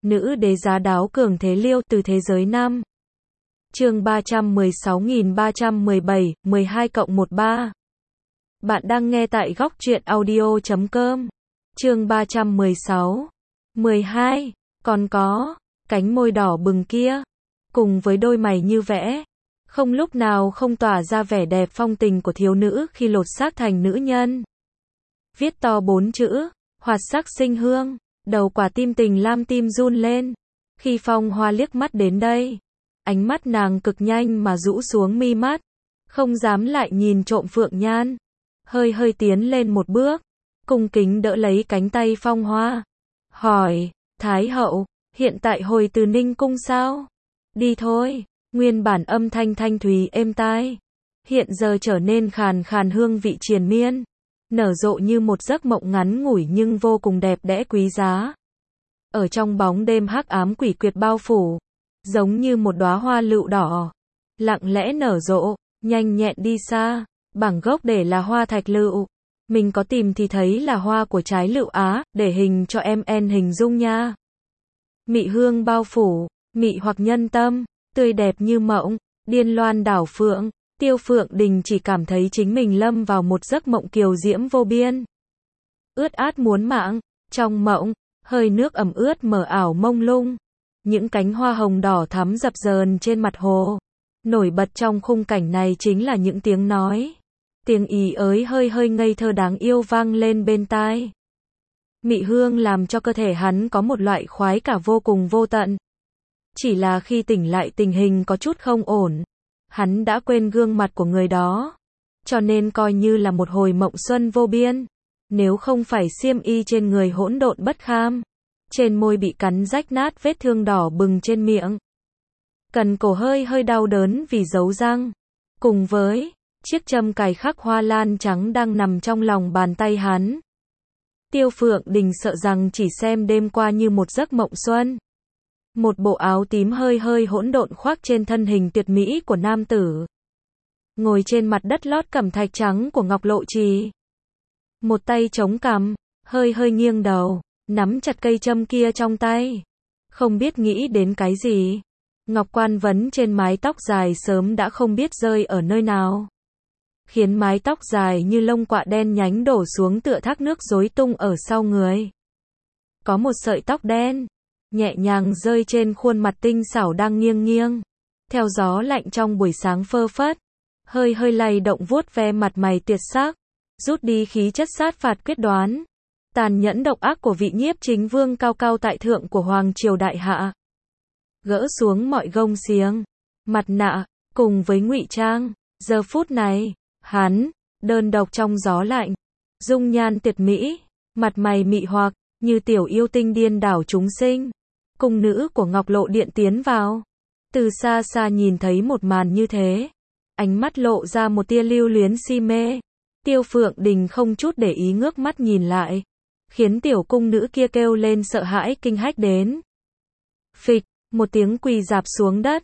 nữ đế giá đáo cường thế liêu từ thế giới nam. Chương 316.317, 12+13. Bạn đang nghe tại góc truyện audio.com. Chương 316. 12. Còn có, cánh môi đỏ bừng kia, cùng với đôi mày như vẽ, không lúc nào không tỏa ra vẻ đẹp phong tình của thiếu nữ khi lột xác thành nữ nhân. Viết to 4 chữ, hoạt sắc sinh hương, đầu quả tim tình lam tim run lên. Khi Phong Hoa liếc mắt đến đây, ánh mắt nàng cực nhanh mà rũ xuống mi mắt, không dám lại nhìn trộm Phượng Nhan. Hơi hơi tiến lên một bước, cung kính đỡ lấy cánh tay Phong Hoa. Hỏi, Thái hậu, hiện tại hồi từ Ninh cung sao? Đi thôi. Nguyên bản âm thanh thanh thúy êm tai, hiện giờ trở nên khàn khàn hương vị triền miên, nở rộ như một giấc mộng ngắn ngủi nhưng vô cùng đẹp đẽ quý giá. Ở trong bóng đêm hắc ám quỷ quyệt bao phủ, giống như một đóa hoa lựu đỏ, lặng lẽ nở rộ, nhanh nhẹn đi xa. Bảng gốc để là hoa thạch lựu, mình có tìm thì thấy là hoa của trái lựu Á, để hình cho em hình dung nha. Mị hương bao phủ, mị hoặc nhân tâm, tươi đẹp như mộng, điên loan đảo phượng. Tiêu Phượng Đình chỉ cảm thấy chính mình lâm vào một giấc mộng kiều diễm vô biên, ướt át muốn mạng. Trong mộng, hơi nước ẩm ướt mờ ảo mông lung, những cánh hoa hồng đỏ thắm dập dờn trên mặt hồ. Nổi bật trong khung cảnh này chính là những tiếng nói, tiếng ý ới hơi hơi ngây thơ đáng yêu vang lên bên tai. Mị hương làm cho cơ thể hắn có một loại khoái cả vô cùng vô tận. Chỉ là khi tỉnh lại tình hình có chút không ổn, hắn đã quên gương mặt của người đó, cho nên coi như là một hồi mộng xuân vô biên. Nếu không phải xiêm y trên người hỗn độn bất kham, trên môi bị cắn rách nát vết thương đỏ bừng trên miệng, cần cổ hơi hơi đau đớn vì dấu răng, cùng với chiếc châm cài khắc hoa lan trắng đang nằm trong lòng bàn tay hắn. Tiêu Phượng Đình sợ rằng chỉ xem đêm qua như một giấc mộng xuân. Một bộ áo tím hơi hơi hỗn độn khoác trên thân hình tuyệt mỹ của nam tử, ngồi trên mặt đất lót cẩm thạch trắng của Ngọc Lộ Trì. Một tay chống cằm, hơi hơi nghiêng đầu, nắm chặt cây châm kia trong tay, không biết nghĩ đến cái gì. Ngọc quan vấn trên mái tóc dài sớm đã không biết rơi ở nơi nào, khiến mái tóc dài như lông quạ đen nhánh đổ xuống tựa thác nước rối tung ở sau người. Có một sợi tóc đen nhẹ nhàng rơi trên khuôn mặt tinh xảo đang nghiêng nghiêng, theo gió lạnh trong buổi sáng phơ phất, hơi hơi lay động vuốt ve mặt mày tuyệt sắc, rút đi khí chất sát phạt quyết đoán, tàn nhẫn độc ác của vị nhiếp chính vương cao cao tại thượng của Hoàng triều đại hạ. Gỡ xuống mọi gông xiềng, mặt nạ, cùng với ngụy trang, giờ phút này, hắn, đơn độc trong gió lạnh, dung nhan tuyệt mỹ, mặt mày mị hoặc, như tiểu yêu tinh điên đảo chúng sinh. Cung nữ của Ngọc Lộ Điện tiến vào, từ xa xa nhìn thấy một màn như thế, ánh mắt lộ ra một tia lưu luyến si mê. Tiêu Phượng Đình không chút để ý ngước mắt nhìn lại, khiến tiểu cung nữ kia kêu lên sợ hãi kinh hách đến. Phịch, một tiếng quỳ rạp xuống đất.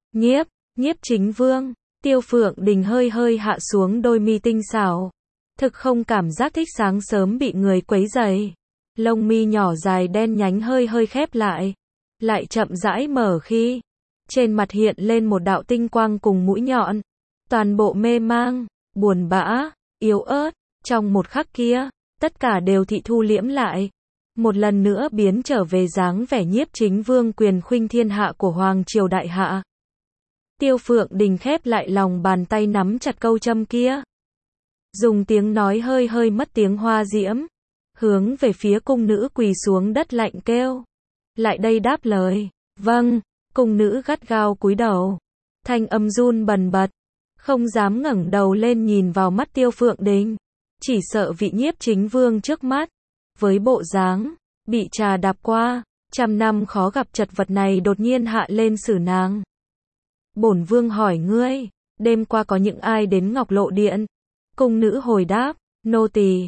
Nhiếp chính vương. Tiêu Phượng Đình hơi hơi hạ xuống đôi mi tinh xảo, thực không cảm giác thích sáng sớm bị người quấy rầy. Lông mi nhỏ dài đen nhánh hơi hơi khép lại chậm rãi mở khi trên mặt hiện lên một đạo tinh quang cùng mũi nhọn, toàn bộ mê mang, buồn bã, yếu ớt. Trong một khắc kia, tất cả đều thị thu liễm lại, một lần nữa biến trở về dáng vẻ nhiếp chính vương quyền khuynh thiên hạ của Hoàng triều đại hạ. Tiêu Phượng Đình khép lại lòng bàn tay nắm chặt câu châm kia, dùng tiếng nói hơi hơi mất tiếng hoa diễm, hướng về phía cung nữ quỳ xuống đất lạnh kêu. Lại đây đáp lời. Vâng. Cung nữ gắt gao cúi đầu, thanh âm run bần bật, không dám ngẩng đầu lên nhìn vào mắt Tiêu Phượng Đình, chỉ sợ vị nhiếp chính vương trước mắt, với bộ dáng bị trà đạp qua, trăm năm khó gặp chật vật này đột nhiên hạ lên xử nàng. Bổn vương hỏi ngươi, đêm qua có những ai đến Ngọc Lộ Điện? Cung nữ hồi đáp, nô tỳ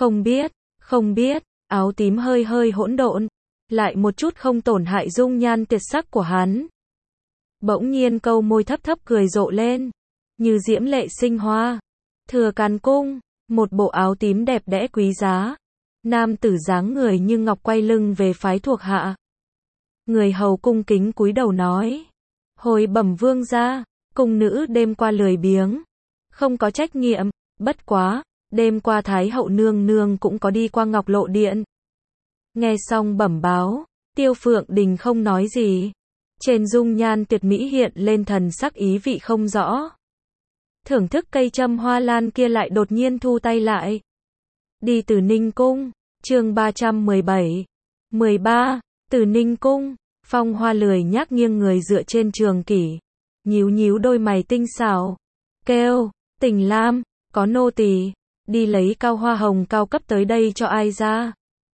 không biết. Áo tím hơi hơi hỗn độn, lại một chút không tổn hại dung nhan tuyệt sắc của hắn. Bỗng nhiên câu môi thấp thấp cười rộ lên, như diễm lệ sinh hoa. Thừa Càn Cung, một bộ áo tím đẹp đẽ quý giá. Nam tử dáng người như ngọc quay lưng về phái thuộc hạ. Người hầu cung kính cúi đầu nói. Hồi bẩm vương gia, cung nữ đêm qua lười biếng, không có trách nhiệm, bất quá, đêm qua Thái hậu nương nương cũng có đi qua Ngọc Lộ Điện. Nghe xong bẩm báo, Tiêu Phượng Đình không nói gì. Trên dung nhan tuyệt mỹ hiện lên thần sắc ý vị không rõ. Thưởng thức cây châm hoa lan kia lại đột nhiên thu tay lại. Đi từ Ninh Cung, chương 317. 13. Từ Ninh Cung, Phong Hoa lười nhác nghiêng người dựa trên trường kỷ, nhíu nhíu đôi mày tinh xảo, kêu, Tình Lam, có nô tỳ đi lấy cao hoa hồng cao cấp tới đây cho ai ra.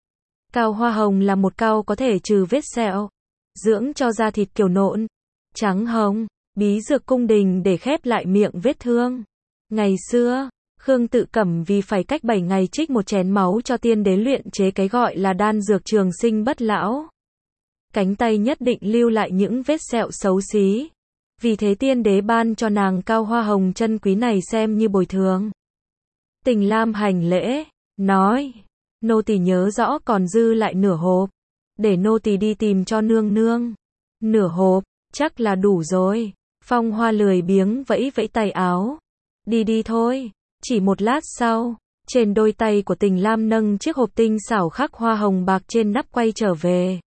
Cao hoa hồng là một cao có thể trừ vết sẹo, dưỡng cho da thịt kiểu nộn, trắng hồng, bí dược cung đình để khép lại miệng vết thương. Ngày xưa, Khương Tự Cẩm vì phải cách 7 ngày trích một chén máu cho tiên đế luyện chế cái gọi là đan dược trường sinh bất lão. Cánh tay nhất định lưu lại những vết sẹo xấu xí. Vì thế tiên đế ban cho nàng cao hoa hồng chân quý này xem như bồi thường. Tình Lam hành lễ, nói, nô tỳ nhớ rõ còn dư lại nửa hộp, để nô tỳ đi tìm cho nương nương. Nửa hộp, chắc là đủ rồi. Phong Hoa lười biếng vẫy vẫy tay áo. Đi đi thôi. Chỉ một lát sau, trên đôi tay của Tình Lam nâng chiếc hộp tinh xảo khắc hoa hồng bạc trên nắp quay trở về.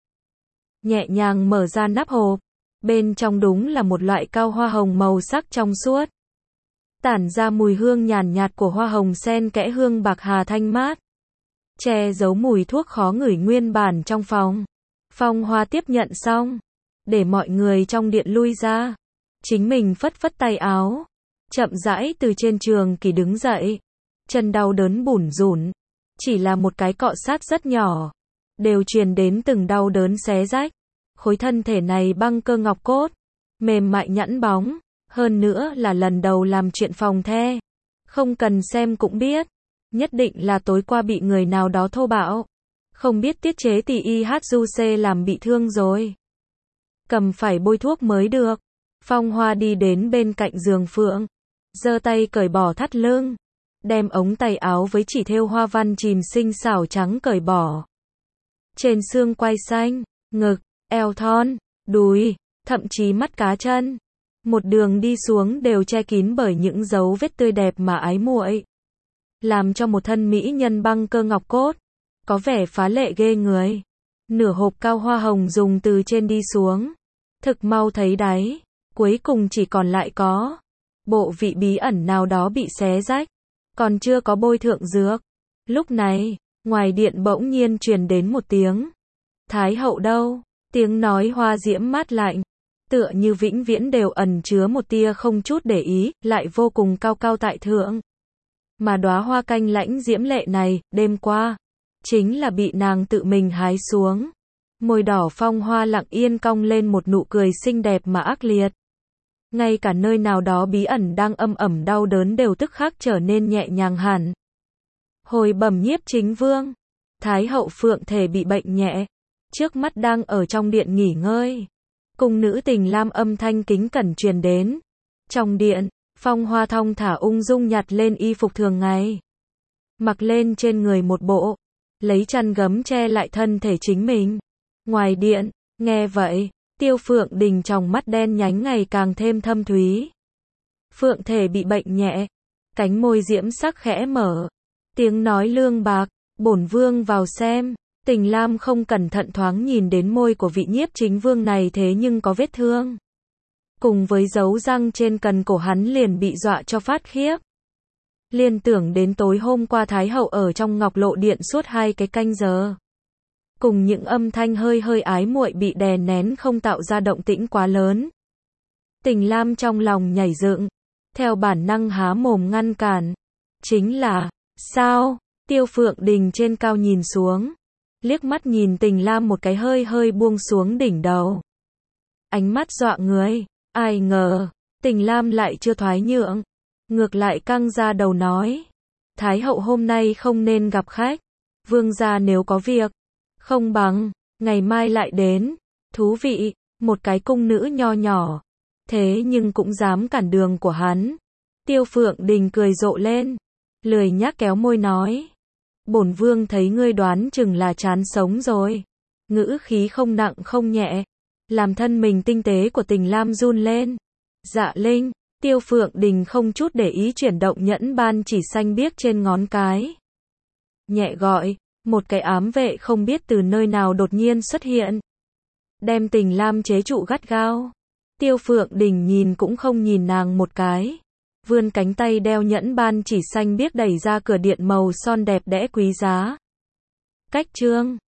Nhẹ nhàng mở ra nắp hộp. Bên trong đúng là một loại cao hoa hồng màu sắc trong suốt. Tản ra mùi hương nhàn nhạt của hoa hồng xen kẽ hương bạc hà thanh mát. Che giấu mùi thuốc khó ngửi nguyên bản trong phòng. Phong Hoa tiếp nhận xong, để mọi người trong điện lui ra. Chính mình phất phất tay áo, chậm rãi từ trên trường kỷ đứng dậy. Chân đau đớn bủn rủn, chỉ là một cái cọ sát rất nhỏ, đều truyền đến từng đau đớn xé rách. Khối thân thể này băng cơ ngọc cốt, mềm mại nhẵn bóng, hơn nữa là lần đầu làm chuyện phòng the. Không cần xem cũng biết, nhất định là tối qua bị người nào đó thô bạo. Không biết tiết chế tỷ IHUC làm bị thương rồi. Cầm phải bôi thuốc mới được. Phong Hoa đi đến bên cạnh giường Phượng, giơ tay cởi bỏ thắt lưng, đem ống tay áo với chỉ thêu hoa văn chìm xinh xảo trắng cởi bỏ. Trên xương quai xanh, ngực, eo thon, đùi, thậm chí mắt cá chân, một đường đi xuống đều che kín bởi những dấu vết tươi đẹp mà ái muội, làm cho một thân mỹ nhân băng cơ ngọc cốt có vẻ phá lệ ghê người. Nửa hộp cao hoa hồng dùng từ trên đi xuống, thực mau thấy đáy, cuối cùng chỉ còn lại có bộ vị bí ẩn nào đó bị xé rách, còn chưa có bôi thượng dược. Lúc này, ngoài điện bỗng nhiên truyền đến một tiếng, Thái hậu đâu? Tiếng nói hoa diễm mát lạnh, tựa như vĩnh viễn đều ẩn chứa một tia không chút để ý, lại vô cùng cao cao tại thượng. Mà đóa hoa canh lãnh diễm lệ này, đêm qua, chính là bị nàng tự mình hái xuống. Môi đỏ Phong Hoa lặng yên cong lên một nụ cười xinh đẹp mà ác liệt. Ngay cả nơi nào đó bí ẩn đang âm ẩm đau đớn đều tức khắc trở nên nhẹ nhàng hẳn. Hồi bẩm Nhiếp Chính Vương, Thái hậu Phượng thể bị bệnh nhẹ, trước mắt đang ở trong điện nghỉ ngơi. Cung nữ Tình Lam âm thanh kính cẩn truyền đến. Trong điện, Phong Hoa thong thả ung dung nhặt lên y phục thường ngày, mặc lên trên người một bộ, lấy chăn gấm che lại thân thể chính mình. Ngoài điện, nghe vậy, Tiêu Phượng Đình trong mắt đen nhánh ngày càng thêm thâm thúy. Phượng thể bị bệnh nhẹ, cánh môi diễm sắc khẽ mở, tiếng nói lương bạc, bổn vương vào xem. Tình Lam không cẩn thận thoáng nhìn đến môi của vị Nhiếp Chính Vương này thế nhưng có vết thương. Cùng với dấu răng trên cần cổ hắn liền bị dọa cho phát khiếp. Liên tưởng đến tối hôm qua Thái hậu ở trong Ngọc Lộ Điện suốt 2 cái canh giờ. Cùng những âm thanh hơi hơi ái muội bị đè nén không tạo ra động tĩnh quá lớn. Tình Lam trong lòng nhảy dựng, theo bản năng há mồm ngăn cản. Chính là, sao? Tiêu Phượng Đình trên cao nhìn xuống, liếc mắt nhìn Tình Lam một cái hơi hơi buông xuống đỉnh đầu. Ánh mắt dọa người, ai ngờ, Tình Lam lại chưa thoái nhượng, ngược lại căng ra đầu nói. Thái hậu hôm nay không nên gặp khách, vương gia nếu có việc, không bằng, ngày mai lại đến. Thú vị, một cái cung nữ nho nhỏ, thế nhưng cũng dám cản đường của hắn. Tiêu Phượng Đình cười rộ lên, lười nhác kéo môi nói. Bổn vương thấy ngươi đoán chừng là chán sống rồi. Ngữ khí không nặng không nhẹ, làm thân mình tinh tế của Tình Lam run lên. Dạ Linh, Tiêu Phượng Đình không chút để ý chuyển động nhẫn ban chỉ xanh biếc trên ngón cái. Nhẹ gọi, một cái ám vệ không biết từ nơi nào đột nhiên xuất hiện. Đem Tình Lam chế trụ gắt gao. Tiêu Phượng Đình nhìn cũng không nhìn nàng một cái. Vươn cánh tay đeo nhẫn ban chỉ xanh biếc đẩy ra cửa điện màu son đẹp đẽ quý giá. Cách chương